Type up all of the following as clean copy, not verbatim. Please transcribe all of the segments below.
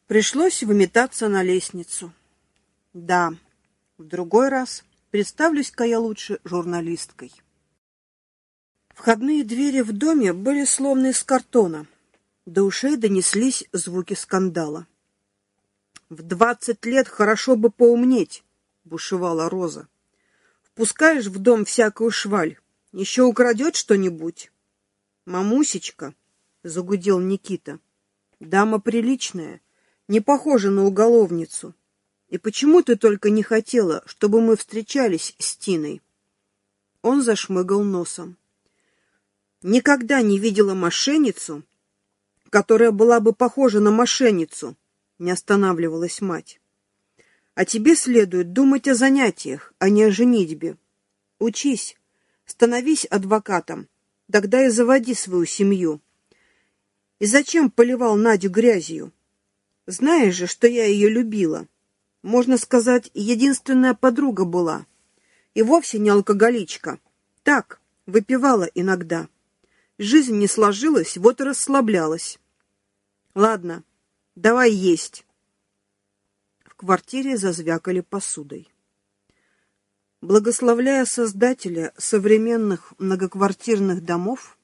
Пришлось выметаться на лестницу. Да, в другой раз представлюсь-ка я лучше журналисткой. Входные двери в доме были словно из картона. До ушей донеслись звуки скандала. «В 20 лет хорошо бы поумнеть», — бушевала Роза. «Впускаешь в дом всякую шваль, еще украдет что-нибудь». «Мамусечка», — загудел Никита, — «дама приличная, не похожа на уголовницу. И почему ты только не хотела, чтобы мы встречались с Тиной?» Он зашмыгал носом. «Никогда не видела мошенницу, которая была бы похожа на мошенницу», — не останавливалась мать. «А тебе следует думать о занятиях, а не о женитьбе. Учись, становись адвокатом, тогда и заводи свою семью. И зачем поливал Надю грязью? Знаешь же, что я ее любила. Можно сказать, единственная подруга была. И вовсе не алкоголичка. Так, выпивала иногда. Жизнь не сложилась, вот и расслаблялась. Ладно, давай есть». В квартире зазвякали посудой. Благословляя Создателя современных многоквартирных домов,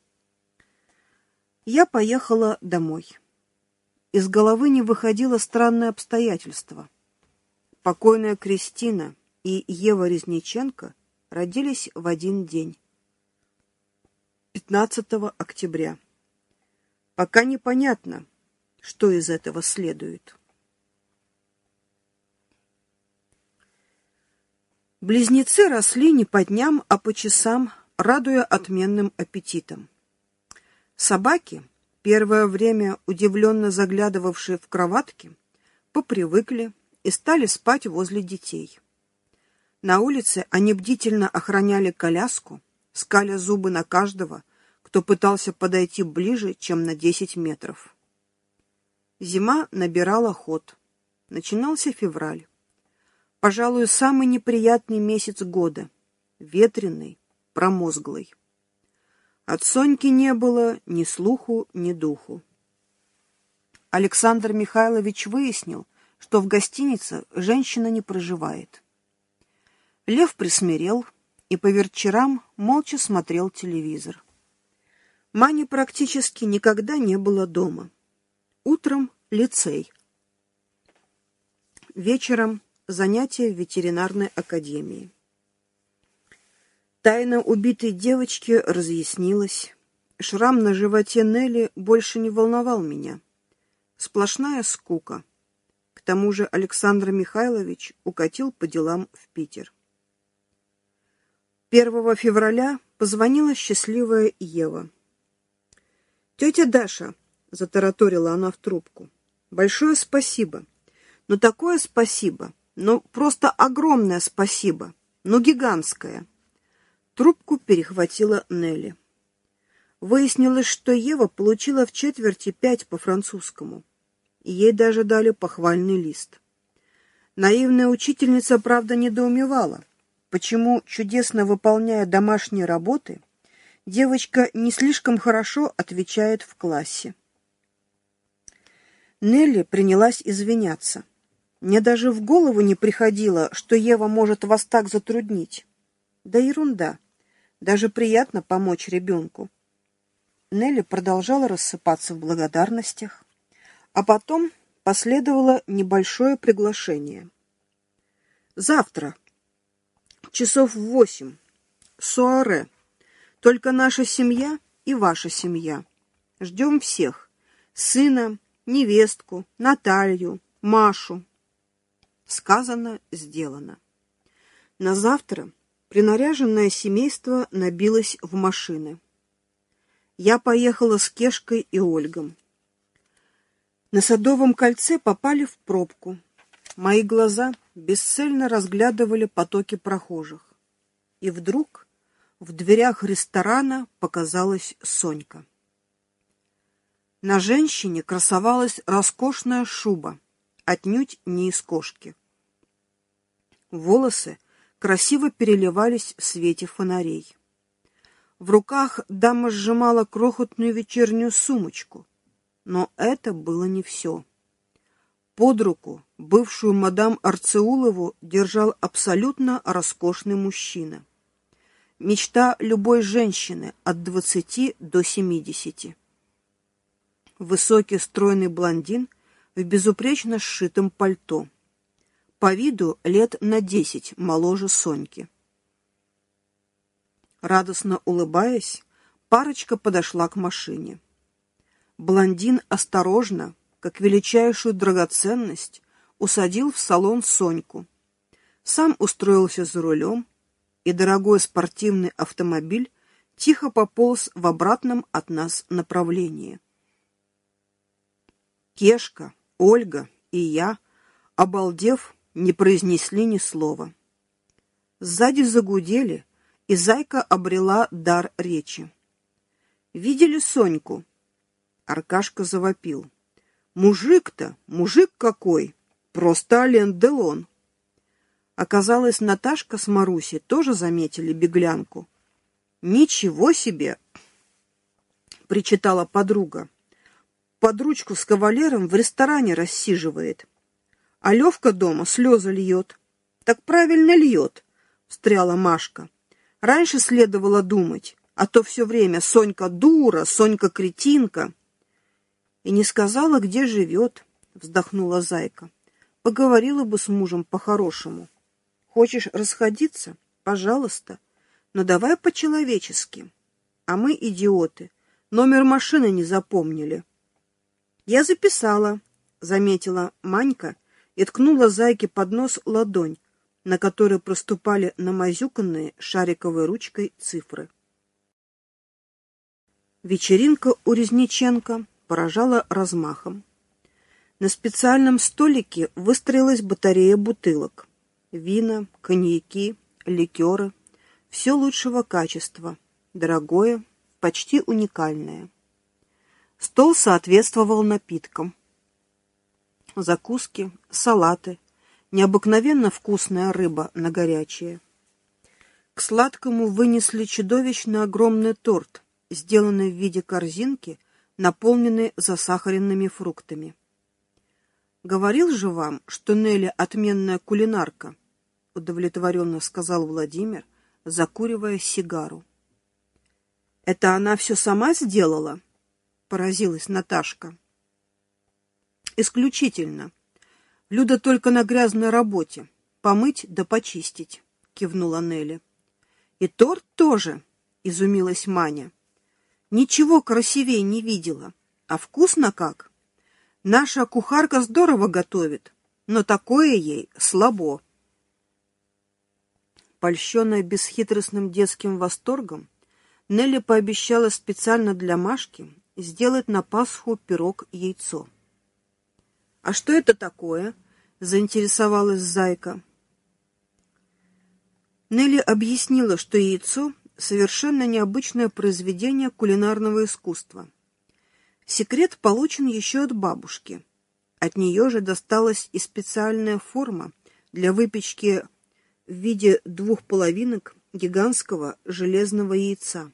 я поехала домой. Из головы не выходило странное обстоятельство. Покойная Кристина и Ева Резниченко родились в один день, 15 октября. Пока непонятно, что из этого следует. Близнецы росли не по дням, а по часам, радуя отменным аппетитом. Собаки, первое время удивленно заглядывавшие в кроватки, попривыкли и стали спать возле детей. На улице они бдительно охраняли коляску, скаля зубы на каждого, кто пытался подойти ближе, чем на 10 метров. Зима набирала ход. Начинался февраль. Пожалуй, самый неприятный месяц года. Ветреный, промозглый. От Соньки не было ни слуху, ни духу. Александр Михайлович выяснил, что в гостинице женщина не проживает. Лев присмирел и по вечерам молча смотрел телевизор. Мани практически никогда не было дома. Утром лицей. Вечером занятия в ветеринарной академии. Тайна убитой девочки разъяснилась. Шрам на животе Нелли больше не волновал меня. Сплошная скука. К тому же Александр Михайлович укатил по делам в Питер. 1 февраля позвонила счастливая Ева. «Тетя Даша», — затараторила она в трубку, — «большое спасибо. Но такое спасибо, ну просто огромное спасибо, ну гигантское». Трубку перехватила Нелли. Выяснилось, что Ева получила в четверти 5 по французскому. И ей даже дали похвальный лист. Наивная учительница, правда, недоумевала, почему, чудесно выполняя домашние работы, девочка не слишком хорошо отвечает в классе. Нелли принялась извиняться. Мне даже в голову не приходило, что Ева может вас так затруднить. Да ерунда. Даже приятно помочь ребенку. Нелли продолжала рассыпаться в благодарностях, а потом последовало небольшое приглашение. Завтра, часов в 8, суаре. Только наша семья и ваша семья. Ждем всех. Сына, невестку, Наталью, Машу. Сказано, сделано. На завтра принаряженное семейство набилось в машины. Я поехала с Кешкой и Ольгом. На Садовом кольце попали в пробку. Мои глаза бесцельно разглядывали потоки прохожих. И вдруг в дверях ресторана показалась Сонька. На женщине красовалась роскошная шуба, отнюдь не из кошки. Волосы красиво переливались в свете фонарей. В руках дама сжимала крохотную вечернюю сумочку, но это было не все. Под руку бывшую мадам Арцеулову держал абсолютно роскошный мужчина. Мечта любой женщины от 20 до 70. Высокий стройный блондин в безупречно сшитом пальто. По виду лет на 10 моложе Соньки. Радостно улыбаясь, парочка подошла к машине. Блондин осторожно, как величайшую драгоценность, усадил в салон Соньку. Сам устроился за рулем, и дорогой спортивный автомобиль тихо пополз в обратном от нас направлении. Кешка, Ольга и я, обалдев, не произнесли ни слова. Сзади загудели, и зайка обрела дар речи. «Видели Соньку?» Аркашка завопил. «Мужик-то, мужик какой! Просто Ален Делон!» Оказалось, Наташка с Марусей тоже заметили беглянку. «Ничего себе!» — причитала подруга. «Под ручку с кавалером в ресторане рассиживает. А Левка дома слезы льет». «Так правильно льет!» — встряла Машка. «Раньше следовало думать, а то все время Сонька дура, Сонька кретинка». «И не сказала, где живет», — вздохнула зайка. «Поговорила бы с мужем по-хорошему. Хочешь расходиться? Пожалуйста. Но давай по-человечески. А мы, идиоты, номер машины не запомнили». «Я записала», — заметила Манька и ткнула зайке под нос ладонь, на которой проступали намазюканные шариковой ручкой цифры. Вечеринка у Резниченко поражала размахом. На специальном столике выстроилась батарея бутылок. Вина, коньяки, ликеры. Все лучшего качества. Дорогое, почти уникальное. Стол соответствовал напиткам. Закуски, салаты, необыкновенно вкусная рыба на горячее. К сладкому вынесли чудовищно огромный торт, сделанный в виде корзинки, наполненный засахаренными фруктами. «Говорил же вам, что Нелли отменная кулинарка», — удовлетворенно сказал Владимир, закуривая сигару. «Это она все сама сделала?» — поразилась Наташка. «Исключительно. Люда только на грязной работе. Помыть да почистить», — кивнула Нелли. «И торт тоже», — изумилась Маня. «Ничего красивее не видела. А вкусно как? Наша кухарка здорово готовит, но такое ей слабо». Польщенная бесхитростным детским восторгом, Нелли пообещала специально для Машки сделать на Пасху пирог-яйцо. «А что это такое?» — заинтересовалась зайка. Нелли объяснила, что яйцо — совершенно необычное произведение кулинарного искусства. Секрет получен еще от бабушки. От нее же досталась и специальная форма для выпечки в виде 2 половинок гигантского железного яйца.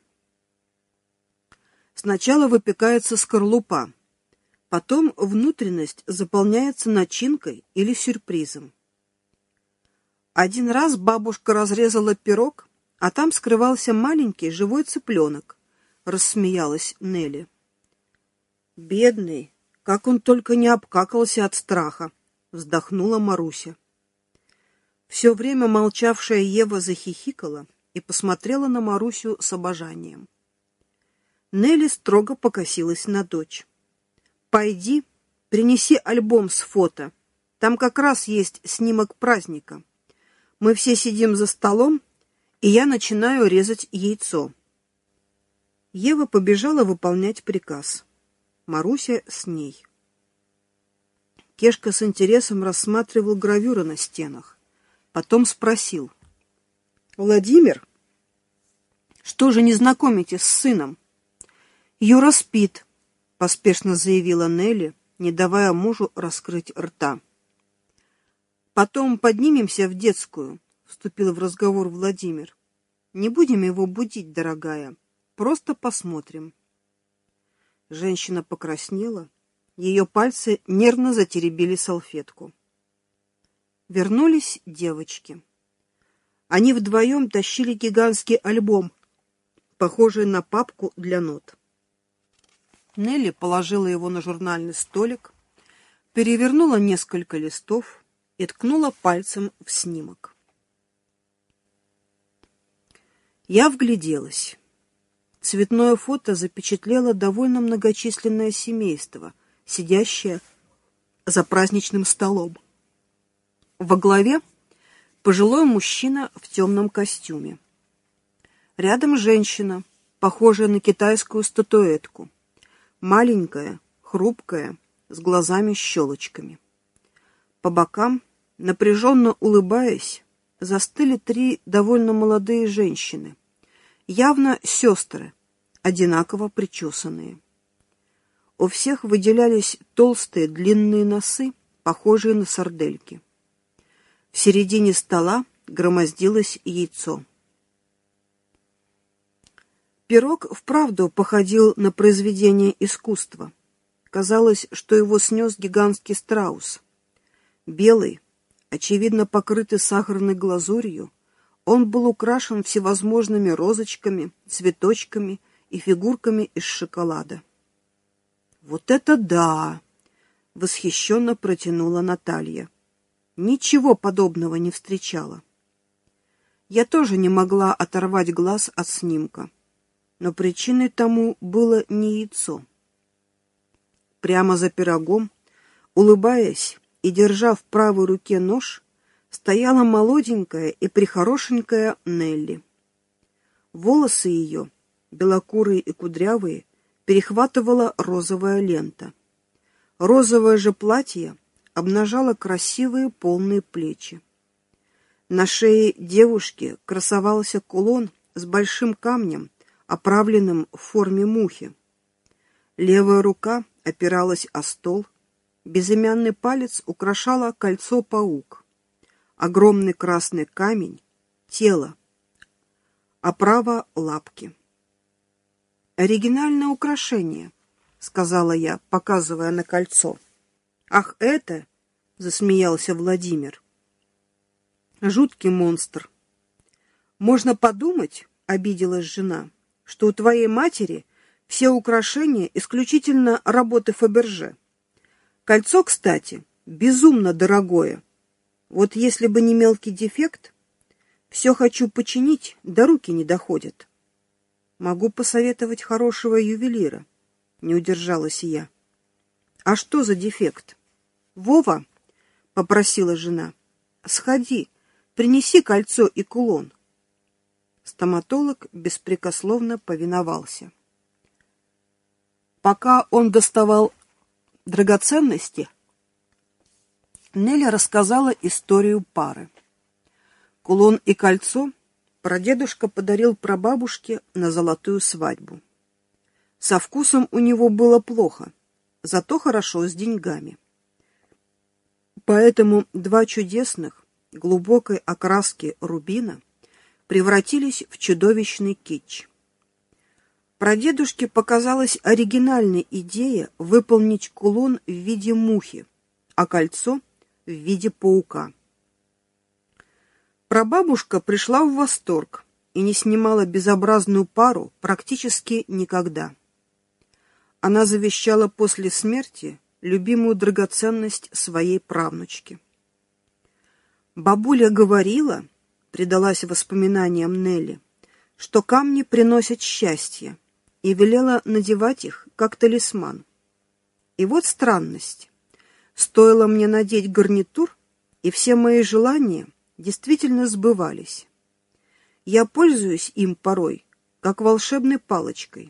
Сначала выпекается скорлупа, потом внутренность заполняется начинкой или сюрпризом. Один раз бабушка разрезала пирог, а там скрывался маленький живой цыпленок, рассмеялась Нелли. «Бедный, как он только не обкакался от страха», вздохнула Маруся. Все время молчавшая Ева захихикала и посмотрела на Марусю с обожанием. Нелли строго покосилась на дочь. «Пойди, принеси альбом с фото. Там как раз есть снимок праздника. Мы все сидим за столом, и я начинаю резать яйцо». Ева побежала выполнять приказ. Маруся с ней. Кешка с интересом рассматривал гравюры на стенах. Потом спросил: «Владимир, что же не знакомитесь с сыном?» «Юра спит», — поспешно заявила Нелли, не давая мужу раскрыть рта. «Потом поднимемся в детскую», — вступил в разговор Владимир. «Не будем его будить, дорогая, просто посмотрим». Женщина покраснела Ее пальцы нервно затеребили салфетку. Вернулись девочки. Они вдвоем тащили гигантский альбом, похожий на папку для нот. Нелли положила его на журнальный столик, перевернула несколько листов и ткнула пальцем в снимок. Я вгляделась. Цветное фото запечатлело довольно многочисленное семейство, сидящее за праздничным столом. Во главе пожилой мужчина в темном костюме. Рядом женщина, похожая на китайскую статуэтку. Маленькая, хрупкая, с глазами-щелочками. По бокам, напряженно улыбаясь, застыли 3 довольно молодые женщины, явно сестры, одинаково причесанные. У всех выделялись толстые длинные носы, похожие на сардельки. В середине стола громоздилось яйцо. Пирог вправду походил на произведение искусства. Казалось, что его снес гигантский страус. Белый, очевидно покрытый сахарной глазурью, он был украшен всевозможными розочками, цветочками и фигурками из шоколада. «Вот это да!» — восхищенно протянула Наталья. Ничего подобного не встречала. Я тоже не могла оторвать глаз от снимка, но причиной тому было не яйцо. Прямо за пирогом, улыбаясь и держа в правой руке нож, стояла молоденькая и прихорошенькая Нелли. Волосы ее, белокурые и кудрявые, перехватывала розовая лента. Розовое же платье обнажало красивые полные плечи. На шее девушки красовался кулон с большим камнем, оправленным в форме мухи. Левая рука опиралась о стол, безымянный палец украшало кольцо-паук. Огромный красный камень — тело, оправа — лапки. «Оригинальное украшение», — сказала я, показывая на кольцо. «Ах, это!» — засмеялся Владимир. «Жуткий монстр». «Можно подумать, — обиделась жена, — что у твоей матери все украшения исключительно работы Фаберже. Кольцо, кстати, безумно дорогое. Вот если бы не мелкий дефект, все хочу починить, да руки не доходят. Могу посоветовать хорошего ювелира», — не удержалась я. «А что за дефект?» «Вова», — попросила жена, — «сходи, принеси кольцо и кулон». Стоматолог беспрекословно повиновался. Пока он доставал драгоценности, Неля рассказала историю пары. Кулон и кольцо прадедушка подарил прабабушке на золотую свадьбу. Со вкусом у него было плохо, зато хорошо с деньгами. Поэтому 2 чудесных, глубокой окраски рубина превратились в чудовищный китч. Прадедушке показалась оригинальной идея выполнить кулон в виде мухи, а кольцо в виде паука. Прабабушка пришла в восторг и не снимала безобразную пару практически никогда. Она завещала после смерти любимую драгоценность своей правнучки. Бабуля говорила, предалась воспоминаниям Нелли, что камни приносят счастье, и велела надевать их как талисман. И вот странность. Стоило мне надеть гарнитур, и все мои желания действительно сбывались. Я пользуюсь им порой, как волшебной палочкой.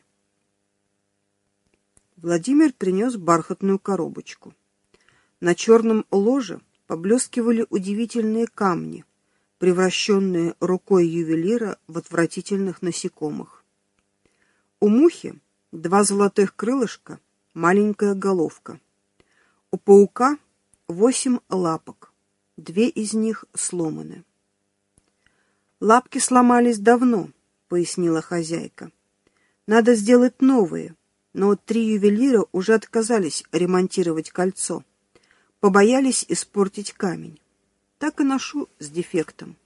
Владимир принес бархатную коробочку. На черном ложе поблескивали удивительные камни, превращенные рукой ювелира в отвратительных насекомых. У мухи 2 золотых крылышка, маленькая головка. У паука 8 лапок, 2 из них сломаны. «Лапки сломались давно», — пояснила хозяйка. «Надо сделать новые, но 3 ювелира уже отказались ремонтировать кольцо. Побоялись испортить камень. Так и ношу с дефектом.